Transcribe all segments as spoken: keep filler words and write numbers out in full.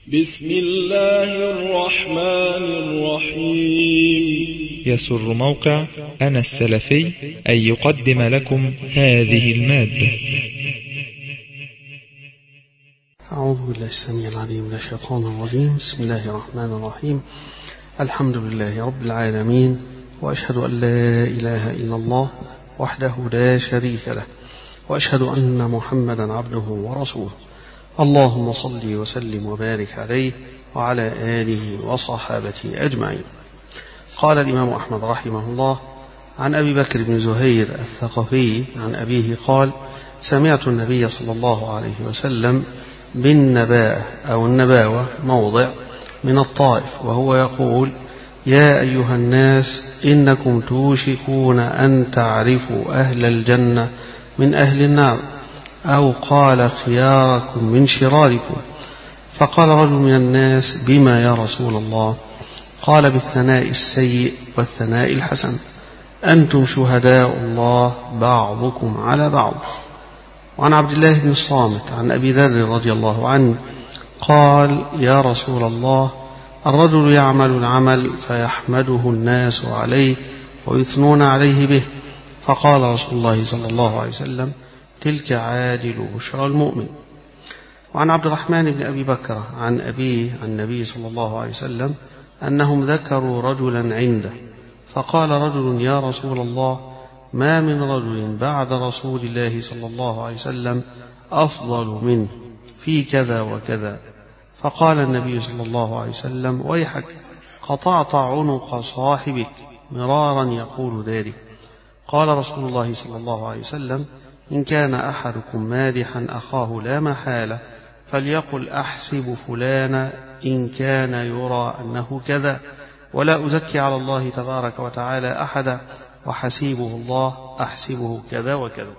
بسم الله الرحمن الرحيم. يسر موقع أنا السلفي أن يقدم لكم هذه المادة. أعوذ بالله السميع العليم من الشيطان الرجيم. بسم الله الرحمن الرحيم. الحمد لله رب العالمين، وأشهد أن لا إله إلا الله وحده لا شريك له، وأشهد أن محمدا عبده ورسوله. اللهم صل وسلم وبارك عليه وعلى آله وصحابته أجمعين. قال الإمام أحمد رحمه الله عن أبي بكر بن زهير الثقفي عن أبيه قال: سمعت النبي صلى الله عليه وسلم بالنباءة أو النباوة موضع من الطائف وهو يقول: يا أيها الناس إنكم توشكون أن تعرفوا أهل الجنة من أهل النار، أو قال خياركم من شراركم. فقال رجل من الناس: بما يا رسول الله؟ قال: بالثناء السيء والثناء الحسن، أنتم شهداء الله بعضكم على بعض. وعن عبد الله بن الصامت عن أبي ذر رضي الله عنه قال: يا رسول الله، الرجل يعمل العمل فيحمده الناس عليه ويثنون عليه به. فقال رسول الله صلى الله عليه وسلم: تلك عاجل بشرى المؤمن. وعن عبد الرحمن بن أبي بكر عن أبيه عن النبي صلى الله عليه وسلم أنهم ذكروا رجلا عنده، فقال رجل: يا رسول الله، ما من رجل بعد رسول الله صلى الله عليه وسلم أفضل منه في كذا وكذا. فقال النبي صلى الله عليه وسلم: ويحك، قطعت عنق صاحبك، مرارا يقول ذلك. قال رسول الله صلى الله عليه وسلم: إن كان أحدكم مادحا أخاه لا محالة فليقل: أحسب فلانا إن كان يرى أنه كذا، ولا أزكي على الله تبارك وتعالى أحدا، وحسيبه الله أحسبه كذا وكذا.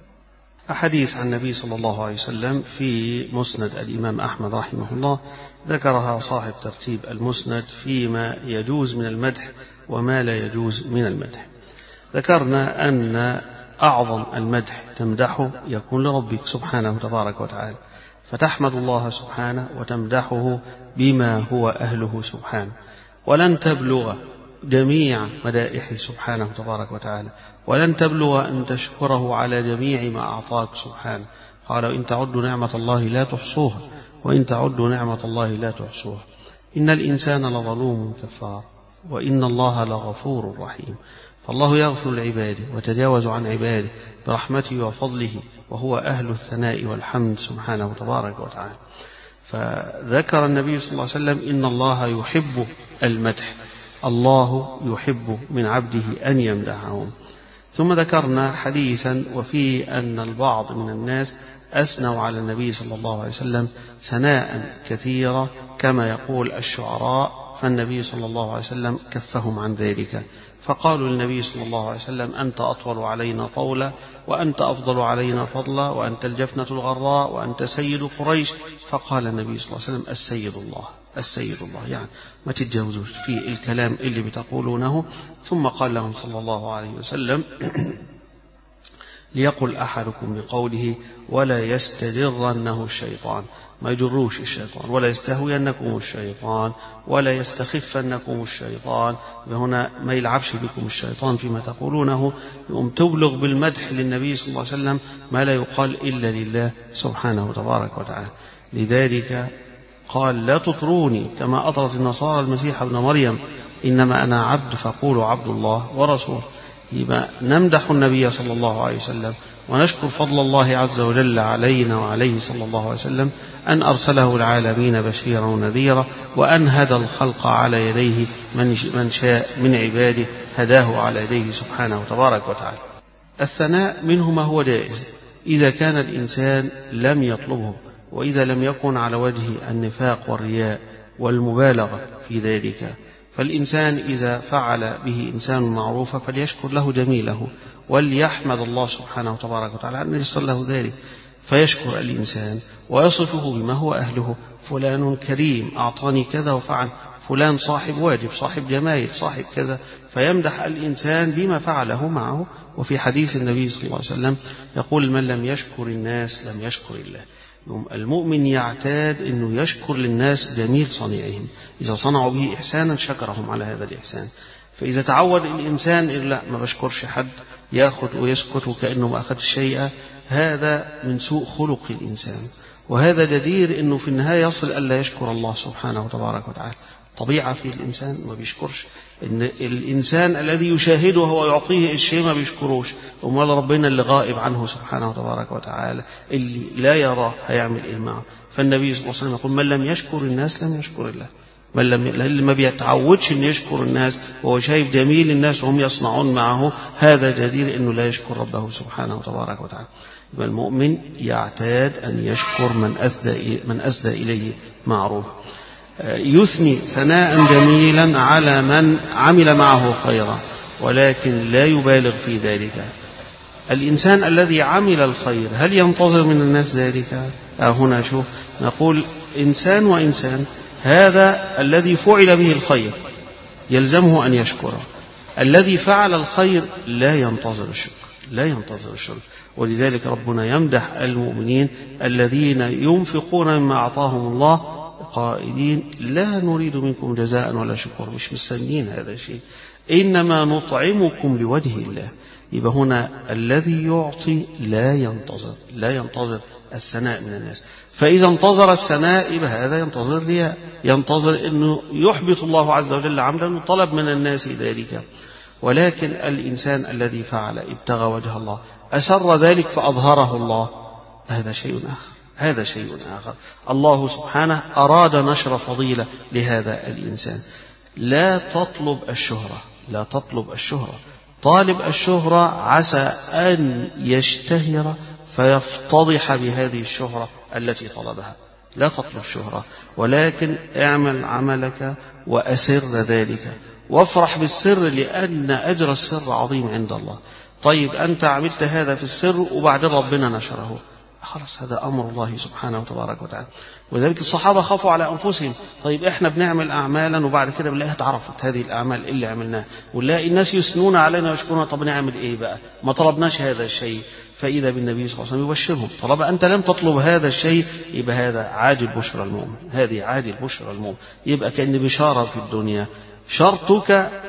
أحاديث عن النبي صلى الله عليه وسلم في مسند الإمام أحمد رحمه الله ذكرها صاحب ترتيب المسند فيما يجوز من المدح وما لا يجوز من المدح. ذكرنا أن أعظم المدح تمدحه يكون لربك سبحانه تبارك وتعالى، فتحمد الله سبحانه وتمدحه بما هو أهله سبحانه، ولن تبلغ جميع مدائحه سبحانه تبارك وتعالى، ولن تبلغ أن تشكره على جميع ما أعطاك سبحانه. قال: إن تعدوا نعمة الله لا تحصوها، وإن تعدوا نعمة الله لا تحصوها. إن الإنسان لظلوم كفار، وإن الله لغفور رحيم. فالله يغفر لعباده وتجاوز عن عباده برحمته وفضله، وهو أهل الثناء والحمد سبحانه تبارك وتعالى. فذكر النبي صلى الله عليه وسلم إن الله يحب المدح، الله يحب من عبده أن يمدحهم. ثم ذكرنا حديثا وفيه أن البعض من الناس أثنوا على النبي صلى الله عليه وسلم ثناء كثيرا كما يقول الشعراء، فالنبي صلى الله عليه وسلم كفهم عن ذلك، فقالوا للنبي صلى الله عليه وسلم: أنت أطول علينا طولا، وأنت أفضل علينا فضلا، وأنت الجفنة الغراء، وأنت سيد قريش. فقال النبي صلى الله عليه وسلم: السيد الله، السيد الله، يعني ما تتجاوزوش في الكلام اللي بتقولونه. ثم قال لهم صلى الله عليه وسلم: ليقل أحدكم بقوله ولا يستجرنه الشيطان، ما يجروش الشيطان، ولا يستهوينكم الشيطان، ولا يستخفنكم الشيطان. هنا ما يلعبش بكم الشيطان فيما تقولونه، يقوم تبلغ بالمدح للنبي صلى الله عليه وسلم ما لا يقال إلا لله سبحانه تبارك وتعالى. لذلك قال: لا تطروني كما أطرت النصارى المسيح ابن مريم، إنما أنا عبد فقولوا عبد الله ورسوله. يبقى نمدح النبي صلى الله عليه وسلم ونشكر فضل الله عز وجل علينا وعليه صلى الله عليه وسلم أن أرسله العالمين بشيرا ونذيرا، وأن هدى الخلق على يديه من شاء من عباده هداه على يديه سبحانه تبارك وتعالى. الثناء منه ما هو جائز إذا كان الإنسان لم يطلبه، وإذا لم يكن على وجه النفاق والرياء والمبالغة في ذلك. فالإنسان إذا فعل به إنسان معروفا فليشكر له جميله، وليحمد الله سبحانه تبارك وتعالى أن يصل له ذلك، فيشكر الإنسان ويصفه بما هو أهله: فلان كريم أعطاني كذا وفعل، فلان صاحب واجب، صاحب جمايل، صاحب كذا، فيمدح الإنسان بما فعله معه. وفي حديث النبي صلى الله عليه وسلم يقول: من لم يشكر الناس لم يشكر الله. المؤمن يعتاد أنه يشكر للناس جميل صنيعهم، إذا صنعوا به إحسانا شكرهم على هذا الإحسان. فإذا تعود الإنسان إن لا ما بشكرش حد، يأخذ ويسكت وكأنه ما أخذ شيئا، هذا من سوء خلق الإنسان، وهذا جدير أنه في النهاية يصل ألا يشكر الله سبحانه وتبارك وتعالى. طبيعة في الإنسان ما بيشكرش، إن الإنسان الذي يشاهده ويعطيه الشيء ما بيشكروش، أمال ربنا اللي غائب عنه سبحانه وتبارك وتعالى اللي لا يراه هيعمل إيه معه؟ فالنبي صلى الله عليه وسلم يقول من لم يشكر الناس لم يشكر الله. من لم اللي ما بيتعودش إن يشكر الناس وهو شايف جميل الناس وهم يصنعون معه، هذا جدير إنه لا يشكر ربه سبحانه وتبارك وتعالى. يبقى المؤمن يعتاد أن يشكر من أسدى من أسدى إليه معروف، يثني ثناء جميلا على من عمل معه خيرا، ولكن لا يبالغ في ذلك. الإنسان الذي عمل الخير هل ينتظر من الناس ذلك؟ هنا شوف نقول إنسان وإنسان، هذا الذي فعل به الخير يلزمه أن يشكره، الذي فعل الخير لا ينتظر الشكر، لا ينتظر الشكر. ولذلك ربنا يمدح المؤمنين الذين ينفقون مما أعطاهم الله قائلين لا نريد منكم جزاء ولا شكر، مش مستنين هذا الشيء، إنما نطعمكم لوجه الله. يبقى هنا الذي يعطي لا ينتظر لا ينتظر الثناء من الناس، فإذا انتظر الثناء يبقى هذا ينتظر رياء، ينتظر أنه يحبط الله عز وجل عملا وطلب من الناس ذلك. ولكن الإنسان الذي فعل ابتغى وجه الله أسر ذلك فأظهره الله، هذا شيء آخر، هذا شيء آخر. الله سبحانه أراد نشر فضيلة لهذا الإنسان. لا تطلب الشهرة، لا تطلب الشهرة. طالب الشهرة عسى أن يشتهر فيفتضح بهذه الشهرة التي طلبها. لا تطلب شهرة، ولكن اعمل عملك وأسر ذلك وافرح بالسر، لأن أجر السر عظيم عند الله. طيب أنت عملت هذا في السر وبعد ربنا نشره، خلاص هذا أمر الله سبحانه وتبارك وتعالى. وذلك الصحابة خافوا على أنفسهم. طيب إحنا بنعمل أعمالا وبعد كده بنلاقيها اتعرفت هذه الأعمال اللي عملناها، ونلاقي الناس يثنون علينا ويشكرون، طب نعمل إيه بقى؟ ما طلبناش هذا الشيء. فإذا بالنبي صلى الله عليه وسلم يبشرهم، طالما أنت لم تطلب هذا الشيء يبقى هذا عاجل بشرى المؤمن، هذه عاجل بشرى المؤمن، يبقى كأن بشارة في الدنيا. شرطك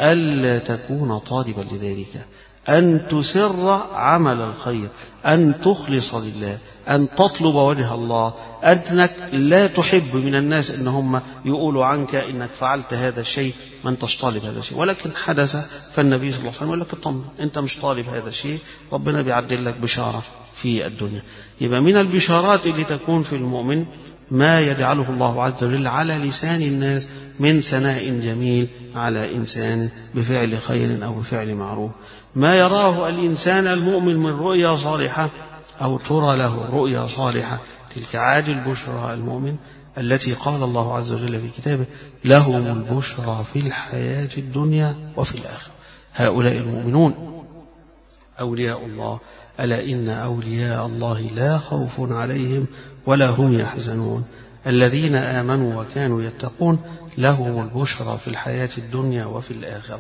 ألا تكون طالبا لذلك، أن تسر عمل الخير، أن تخلص لله، أن تطلب وجه الله، أنك لا تحب من الناس أنهم يقولوا عنك إنك فعلت هذا الشيء، ما أنتش طالب هذا الشيء، ولكن حدث. فالنبي صلى الله عليه وسلم يقول لك اطمن، أنت مش طالب هذا الشيء، ربنا بيعدل لك بشارة في الدنيا. يبقى من البشارات اللي تكون في المؤمن ما يجعله الله عز وجل على لسان الناس من ثناء جميل على إنسان بفعل خير أو بفعل معروف، ما يراه الإنسان المؤمن من رؤيا صالحة أو ترى له رؤيا صالحة، تلك عاجل بشرى المؤمن التي قال الله عز وجل في كتابه لهم البشرى في الحياة الدنيا وفي الآخرة. هؤلاء المؤمنون أولياء الله، ألا إن أولياء الله لا خوف عليهم ولا هم يحزنون، الذين آمنوا وكانوا يتقون لهم البشرى في الحياة الدنيا وفي الآخرة.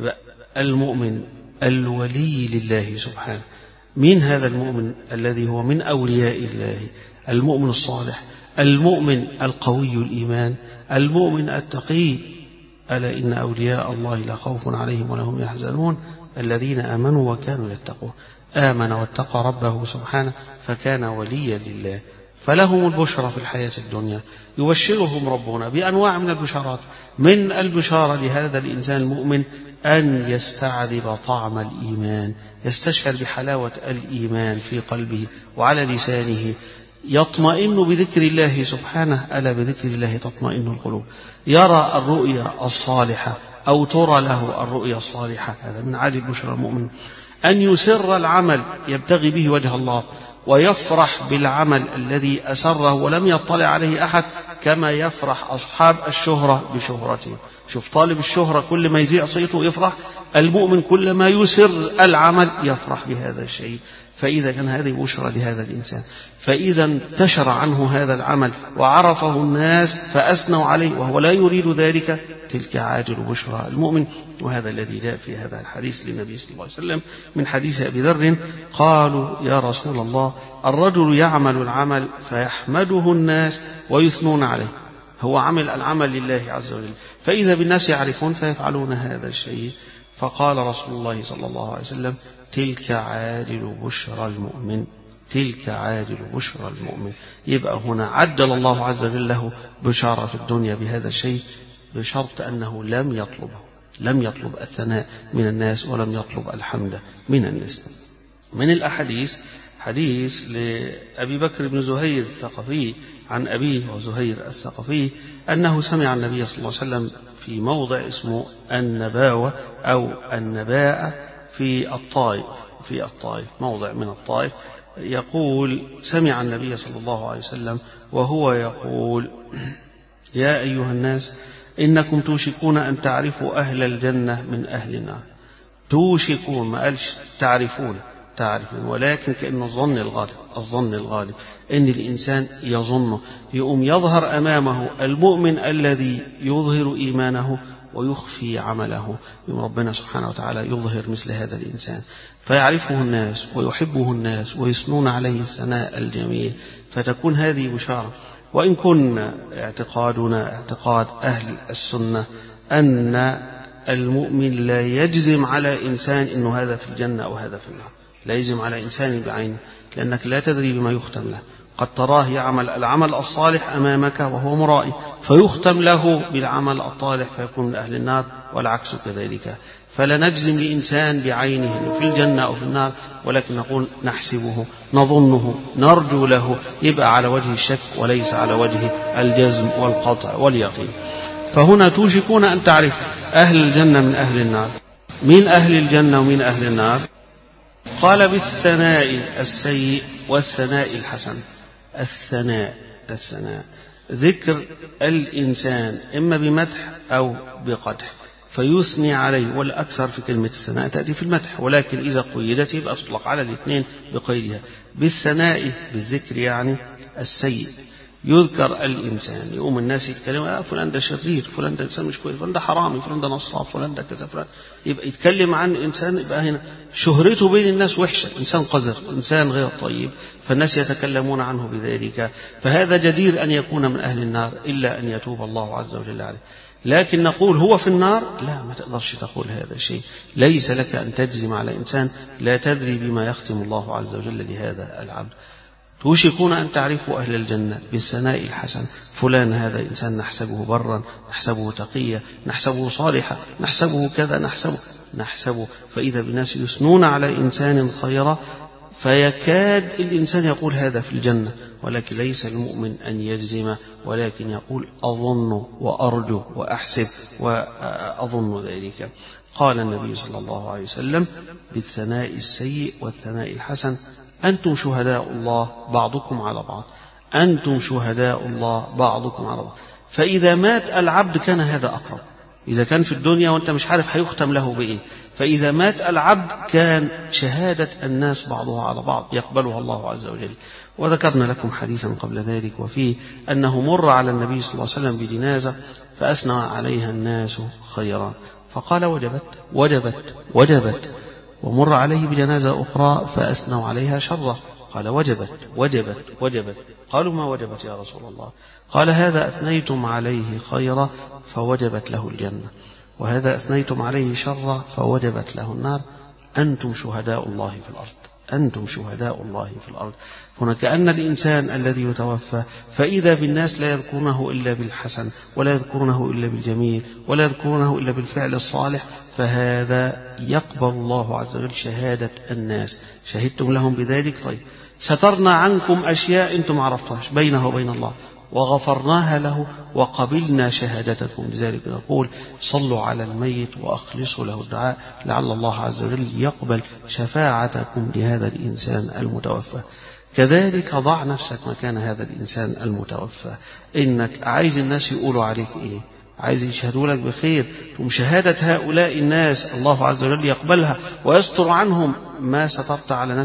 المؤمن الولي لله سبحانه. من هذا المؤمن الذي هو من أولياء الله؟ المؤمن الصالح، المؤمن القوي الإيمان، المؤمن التقي. ألا إن أولياء الله لا خوف عليهم ولا هم يحزنون الذين آمنوا وكانوا يتقون. آمن واتقى ربه سبحانه فكان وليا لله، فلهم البشرى في الحياة الدنيا. يبشرهم ربنا بأنواع من البشارات. من البشارة لهذا الإنسان المؤمن أن يستعذب طعم الإيمان، يستشعر بحلاوة الإيمان في قلبه وعلى لسانه، يطمئن بذكر الله سبحانه، ألا بذكر الله تطمئن القلوب. يرى الرؤيا الصالحة أو ترى له الرؤيا الصالحة، هذا من عاجل بشرى المؤمن. أن يسر العمل يبتغي به وجه الله، ويفرح بالعمل الذي أسره ولم يطلع عليه أحد، كما يفرح أصحاب الشهرة بشهرته. شوف طالب الشهرة كل ما يذيع صيته يفرح، المؤمن كل ما يسر العمل يفرح بهذا الشيء. فإذا كان هذه بشرى لهذا الإنسان، فإذا انتشر عنه هذا العمل وعرفه الناس فأثنوا عليه وهو لا يريد ذلك، تلك عاجل بشرى المؤمن. وهذا الذي جاء في هذا الحديث للنبي صلى الله عليه وسلم من حديث أبي ذر، قالوا يا رسول الله الرجل يعمل العمل فيحمده الناس ويثنون عليه، هو عمل العمل لله عز وجل، فإذا بالناس يعرفون فيفعلون هذا الشيء. فقال رسول الله صلى الله عليه وسلم تلك عاجل بشرى المؤمن، تلك عاجل بشرى المؤمن. يبقى هنا عجل الله عز وجل له بشارة في الدنيا بهذا الشيء، بشرط أنه لم يطلبه، لم يطلب الثناء من الناس ولم يطلب الحمد من الناس. من الأحاديث حديث لأبي بكر بن زهير الثقفي عن أبيه وزهير الثقفي أنه سمع النبي صلى الله عليه وسلم في موضع اسمه النباوة أو النباء في الطائف، في الطائف موضع من الطائف، يقول سمع النبي صلى الله عليه وسلم وهو يقول يا أيها الناس إنكم توشكون أن تعرفوا أهل الجنة من أهل النار. توشكون، ما قالش تعرفون، تعرفون، ولكن كأن الظن الغالب، الظن الغالب إن الإنسان يظنه، يقوم يظهر أمامه المؤمن الذي يظهر إيمانه ويخفي عمله، يوم ربنا سبحانه وتعالى يظهر مثل هذا الإنسان فيعرفه الناس ويحبه الناس ويثنون عليه الثناء الجميل، فتكون هذه بشارة. وإن كنا اعتقادنا اعتقاد أهل السنة أن المؤمن لا يجزم على إنسان إنه هذا في الجنة أو هذا في النار، لا يجزم على إنسان بعينه، لأنك لا تدري بما يختم له. قد تراه يعمل العمل الصالح أمامك وهو مرائي فيختم له بالعمل الطالح فيكون من أهل النار، والعكس كذلك. فلا نجزم لإنسان بعينه إنه في الجنة أو في النار، ولكن نقول نحسبه، نظنه، نرجو له، يبقى على وجه الشك وليس على وجه الجزم والقطع واليقين. فهنا توشكون أن تعرف أهل الجنة من أهل النار. من أهل الجنة ومن أهل النار؟ قال بالثناء السيء والثناء الحسن. الثناء، الثناء ذكر الإنسان إما بمدح أو بقدح فيثني عليه، والأكثر في كلمة الثناء تأتي في المدح، ولكن إذا قيدت يبقى تطلق على الاثنين بقيدها. بالثناء بالذكر يعني السيء، يذكر الإنسان، يقوم الناس يتكلموا آه فلان ده شرير، فلان ده إنسان مش كويس، فلان ده حرامي، فلان ده نصاب، فلان ده كذا، فلان، يبقى يتكلم عن إنسان، يبقى هنا شهرته بين الناس وحشة، إنسان قذر، إنسان غير طيب، فالناس يتكلمون عنه بذلك، فهذا جدير أن يكون من أهل النار إلا أن يتوب الله عز وجل عليه. لكن نقول هو في النار؟ لا، ما تقدرش تقول هذا الشيء، ليس لك أن تجزم على إنسان لا تدري بما يختم الله عز وجل لهذا العبد. توشكون أن تعرفوا أهل الجنة بالثناء الحسن، فلان هذا إنسان نحسبه برا، نحسبه تقيا، نحسبه صالحا، نحسبه كذا، نحسبه نحسبه فإذا بالناس يثنون على إنسان خيرا فيكاد الإنسان يقول هذا في الجنة، ولكن ليس المؤمن أن يجزم، ولكن يقول أظن وأرجو وأحسب وأظن ذلك. قال النبي صلى الله عليه وسلم بالثناء السيء والثناء الحسن أنتم شهداء الله بعضكم على بعض، أنتم شهداء الله بعضكم على بعض. فإذا مات العبد كان هذا أقرب، إذا كان في الدنيا وأنت مش عارف هيختم له بإيه، فإذا مات العبد كان شهادة الناس بعضها على بعض يقبلها الله عز وجل. وذكرنا لكم حديثا قبل ذلك وفيه أنه مر على النبي صلى الله عليه وسلم بجنازة فأثنى عليها الناس خيرا فقال وجبت وجبت وجبت، ومر عليه بجنازة أخرى فأثنوا عليها شرا قال وجبت وجبت وجبت. قالوا ما وجبت يا رسول الله؟ قال هذا أثنيتم عليه خيرا فوجبت له الجنة، وهذا أثنيتم عليه شرا فوجبت له النار، أنتم شهداء الله في الأرض، أنتم شهداء الله في الأرض. هنا كأن الإنسان الذي يتوفى فإذا بالناس لا يذكرونه إلا بالحسن ولا يذكرونه إلا بالجميل ولا يذكرونه إلا بالفعل الصالح، فهذا يقبل الله عز وجل شهادة الناس. شهدتم لهم بذلك، طيب سترنا عنكم أشياء أنتم عرفتهاش بينه وبين الله وغفرناها له وقبلنا شهادتكم. لذلك نقول صلوا على الميت وأخلصوا له الدعاء لعل الله عز وجل يقبل شفاعتكم لهذا الإنسان المتوفى. كذلك ضع نفسك مكان هذا الإنسان المتوفى، إنك عايز الناس يقولوا عليك إيه، عايز يشهدوا لك بخير، ثم شهادة هؤلاء الناس الله عز وجل يقبلها ويستر عنهم ما سترت على نفسك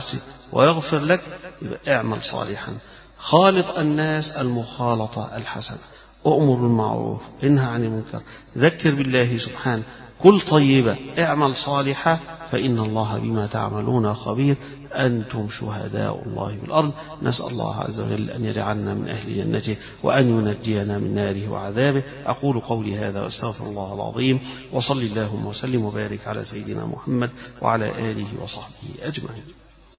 ويغفر لك، يبقى اعمل صالحا. خالط الناس المخالطة الحسنة، أؤمر بالمعروف، انهى عن المنكر، ذكر بالله سبحانه، كل طيبة، اعمل صالحة، فإن الله بما تعملون خبير، أنتم شهداء الله بالأرض. نسأل الله عز وجل أن يجعلنا من أهل جنته وأن ينجينا من ناره وعذابه. أقول قولي هذا وأستغفر الله العظيم، وصل اللهم وسلم وبارك على سيدنا محمد وعلى آله وصحبه أجمعين.